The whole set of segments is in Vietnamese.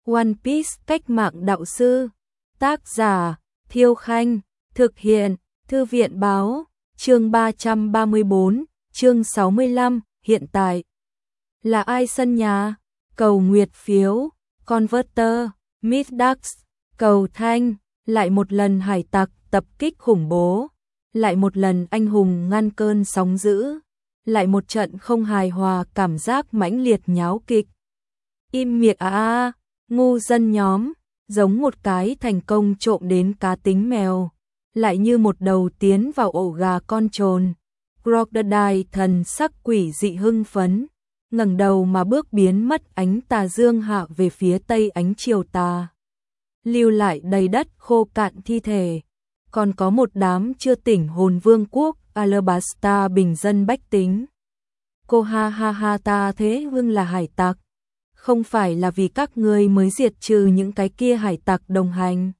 One Piece cách mạng đạo sư. Tác giả Thiêu Khanh. Thực hiện Thư viện báo. Chương 334, chương 65. Hiện tại là ai sân nhà? Cầu nguyệt phiếu. Converter. Middax. Cầu thanh. Lại một lần hải tặc tập kích khủng bố. Lại một lần anh hùng ngăn cơn sóng dữ. Lại một trận không hài hòa, cảm giác mãnh liệt nháo kịch. Im miệng ngu dân nhóm, giống một cái thành công trộm đến cá tính mèo, lại như một đầu tiến vào ổ gà con trồn. Crocodile thần sắc quỷ dị hưng phấn, ngẩng đầu mà bước biến mất ánh tà dương hạ về phía tây ánh chiều tà. Lưu lại đầy đất khô cạn thi thể, còn có một đám chưa tỉnh hồn vương quốc Alabasta bình dân bách tính. Cô ha ta thế vương là hải tặc. Không phải là vì các ngươi mới diệt trừ những cái kia hải tặc đồng hành.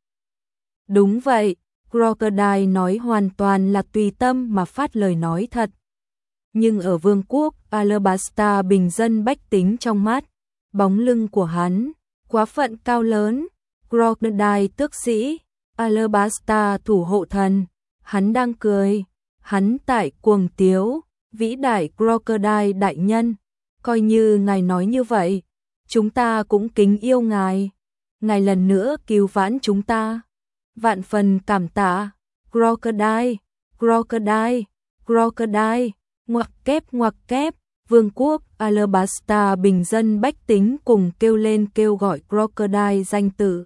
Đúng vậy, Crocodile nói hoàn toàn là tùy tâm mà phát lời nói thật. Nhưng ở vương quốc Alabasta bình dân bách tính trong mắt, bóng lưng của hắn, quá phận cao lớn. Crocodile tước sĩ, Alabasta thủ hộ thần, hắn đang cười, hắn tại cuồng tiếu, vĩ đại Crocodile đại nhân, coi như ngài nói như vậy, chúng ta cũng kính yêu ngài, ngài lần nữa cứu vãn chúng ta, vạn phần cảm tạ. Crocodile, Crocodile, Crocodile, ngoặc kép, vương quốc Alabasta bình dân bách tính cùng kêu lên kêu gọi Crocodile danh tự.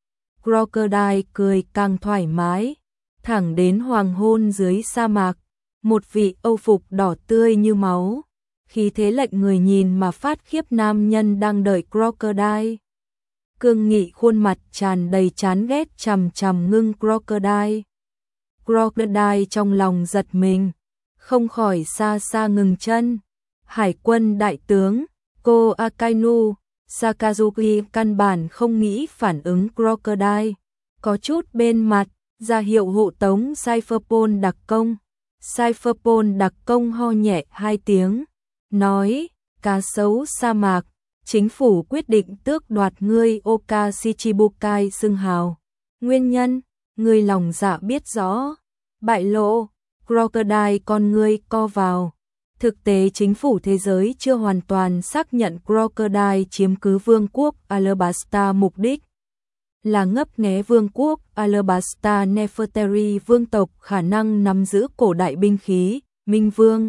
Crocodile cười càng thoải mái, thẳng đến hoàng hôn dưới sa mạc, một vị âu phục đỏ tươi như máu, khí thế lệnh người nhìn mà phát khiếp nam nhân đang đợi Crocodile. Cương nghị khuôn mặt tràn đầy chán ghét chằm chằm ngưng Crocodile. Crocodile trong lòng giật mình, không khỏi xa xa ngừng chân. Hải quân đại tướng Ko Akainu Sakazuki căn bản không nghĩ phản ứng Crocodile, có chút bên mặt, ra hiệu hộ tống Cypherpol đặc công. Cypherpol đặc công ho nhẹ hai tiếng, nói, cá sấu sa mạc, chính phủ quyết định tước đoạt ngươi Oka Shichibukai xưng hào. Nguyên nhân, ngươi lòng dạ biết rõ. Bại lộ, Crocodile con ngươi co vào. Thực tế chính phủ thế giới chưa hoàn toàn xác nhận Crocodile chiếm cứ vương quốc Alabasta, mục đích là ngấp nghé vương quốc Alabasta Nefertari vương tộc khả năng nắm giữ cổ đại binh khí, Minh Vương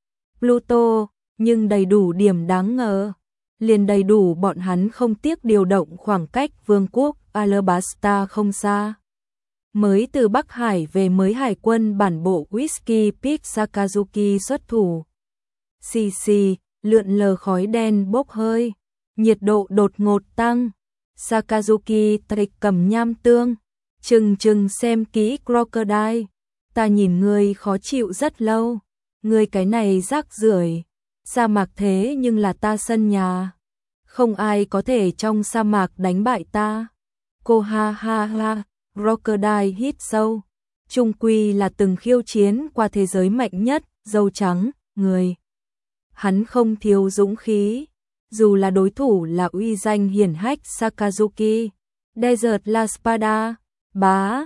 Pluto, nhưng đầy đủ điểm đáng ngờ. Liền đầy đủ bọn hắn không tiếc điều động khoảng cách vương quốc Alabasta không xa. Mới từ Bắc Hải về mới hải quân bản bộ Whisky Peak Sakazuki xuất thủ. Xì xì, lượn lờ khói đen bốc hơi, nhiệt độ đột ngột tăng. Sakazuki trịch cầm nham tương, chừng xem kỹ Crocodile. Ta nhìn ngươi khó chịu rất lâu, ngươi cái này rác rưởi. Sa mạc thế nhưng là ta sân nhà, không ai có thể trong sa mạc đánh bại ta. Cô ha, Crocodile hít sâu, chung quy là từng khiêu chiến qua thế giới mạnh nhất, dâu trắng, người. Hắn không thiếu dũng khí, dù là đối thủ là uy danh hiển hách Sakazuki. Desert La Spada, bá,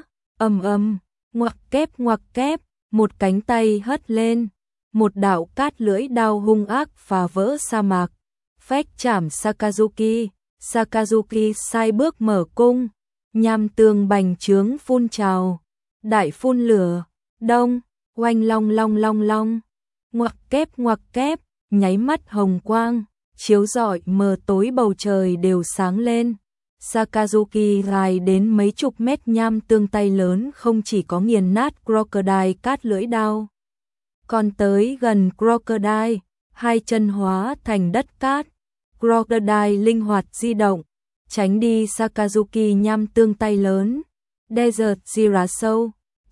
ngoặc kép, một cánh tay hất lên, một đạo cát lưỡi đao hung ác phá vỡ sa mạc, phách chảm Sakazuki. Sakazuki sai bước mở cung, nham tương bành trướng phun trào, đại phun lửa, đông, oanh long, ngoặc kép, nháy mắt hồng quang, chiếu rọi mờ tối bầu trời đều sáng lên. Sakazuki dài đến mấy chục mét nham tương tay lớn không chỉ có nghiền nát Crocodile cát lưỡi đao, còn tới gần Crocodile, hai chân hóa thành đất cát. Crocodile linh hoạt di động, tránh đi Sakazuki nham tương tay lớn. Desert Girasol,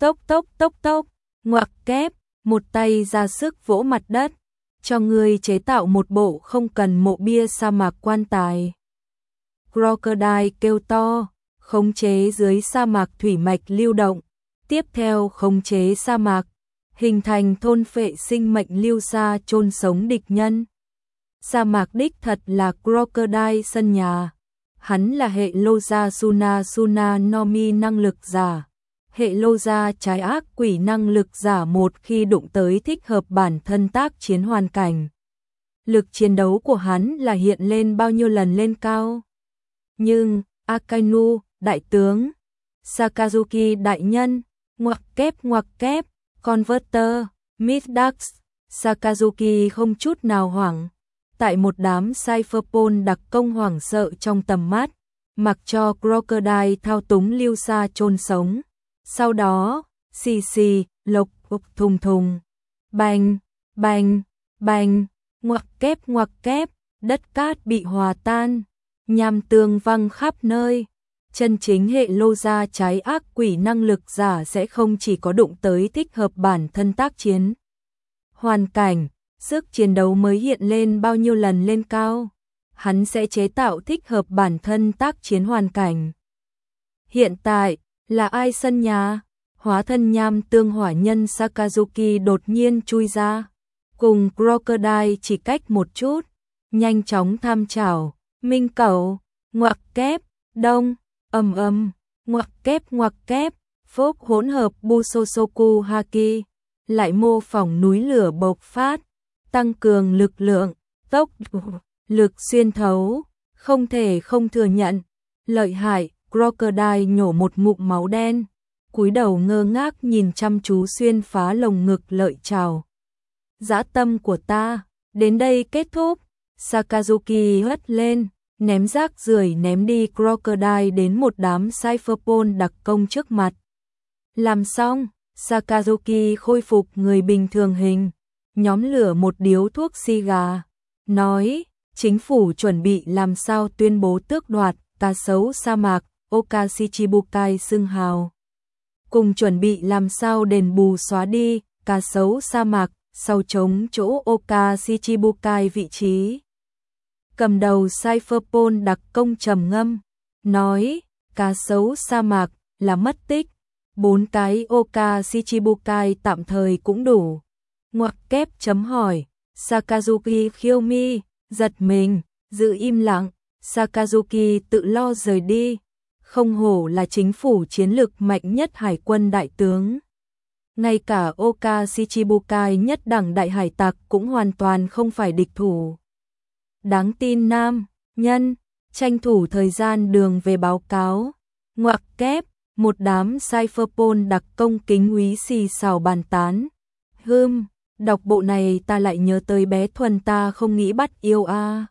tốc, ngoặc kép, một tay ra sức vỗ mặt đất, cho người chế tạo một bộ không cần mộ bia sa mạc quan tài. Crocodile kêu to, khống chế dưới sa mạc thủy mạch lưu động, tiếp theo khống chế sa mạc, hình thành thôn phệ sinh mệnh lưu xa chôn sống địch nhân. Sa mạc đích thật là Crocodile sân nhà. Hắn là hệ Loja Suna Nomi năng lực giả. Hệ Loja trái ác quỷ năng lực giả một khi đụng tới thích hợp bản thân tác chiến hoàn cảnh. Lực chiến đấu của hắn là hiện lên bao nhiêu lần lên cao. Nhưng, Akainu, đại tướng, Sakazuki đại nhân, ngoặc kép, Converter, Midax, Sakazuki không chút nào hoảng. Tại một đám cypherpol đặc công hoảng sợ trong tầm mắt, mặc cho Crocodile thao túng lưu xa chôn sống. Sau đó, xì, lộc, thùng, bành, ngoặc kép, đất cát bị hòa tan, nham tương văng khắp nơi. Chân chính hệ Loja trái ác quỷ năng lực giả sẽ không chỉ có đụng tới thích hợp bản thân tác chiến hoàn cảnh, sức chiến đấu mới hiện lên bao nhiêu lần lên cao, hắn sẽ chế tạo thích hợp bản thân tác chiến hoàn cảnh. Hiện tại, là ai sân nhà? Hóa thân nham tương hỏa nhân Sakazuki đột nhiên chui ra, cùng Crocodile chỉ cách một chút, nhanh chóng tham chảo, minh cẩu, ngoặc kép, đông, ngoặc kép, phốc hỗn hợp Busosoku Haki, lại mô phỏng núi lửa bộc phát, tăng cường lực lượng, tốc lực xuyên thấu, không thể không thừa nhận, lợi hại. Crocodile nhổ một ngụm máu đen, cúi đầu ngơ ngác nhìn chăm chú xuyên phá lồng ngực lợi trào. Dã tâm của ta, đến đây kết thúc. Sakazuki hất lên, ném rác rưởi ném đi Crocodile đến một đám cypherpol đặc công trước mặt. Làm xong, Sakazuki khôi phục người bình thường hình, nhóm lửa một điếu thuốc xì gà, nói, chính phủ chuẩn bị làm sao tuyên bố tước đoạt cá sấu sa mạc Oka Shichibukai xưng hào. Cùng chuẩn bị làm sao đền bù xóa đi cá sấu sa mạc sau chống chỗ Oka Shichibukai vị trí. Cầm đầu cypherpol đặc công trầm ngâm, nói, cá sấu sa mạc là mất tích, 4 cái Oka Shichibukai tạm thời cũng đủ. Ngoặc kép chấm hỏi, Sakazuki khiêu mi, giật mình, giữ im lặng, Sakazuki tự lo rời đi. Không hổ là chính phủ chiến lược mạnh nhất hải quân đại tướng. Ngay cả Oka Shichibukai nhất đẳng đại hải tặc cũng hoàn toàn không phải địch thủ. Đáng tin nam, nhân, tranh thủ thời gian đường về báo cáo. Ngoặc kép, một đám cypherpol đặc công kính úy xì xào bàn tán. Đọc bộ này ta lại nhớ tới bé Thuần ta không nghĩ bắt yêu a.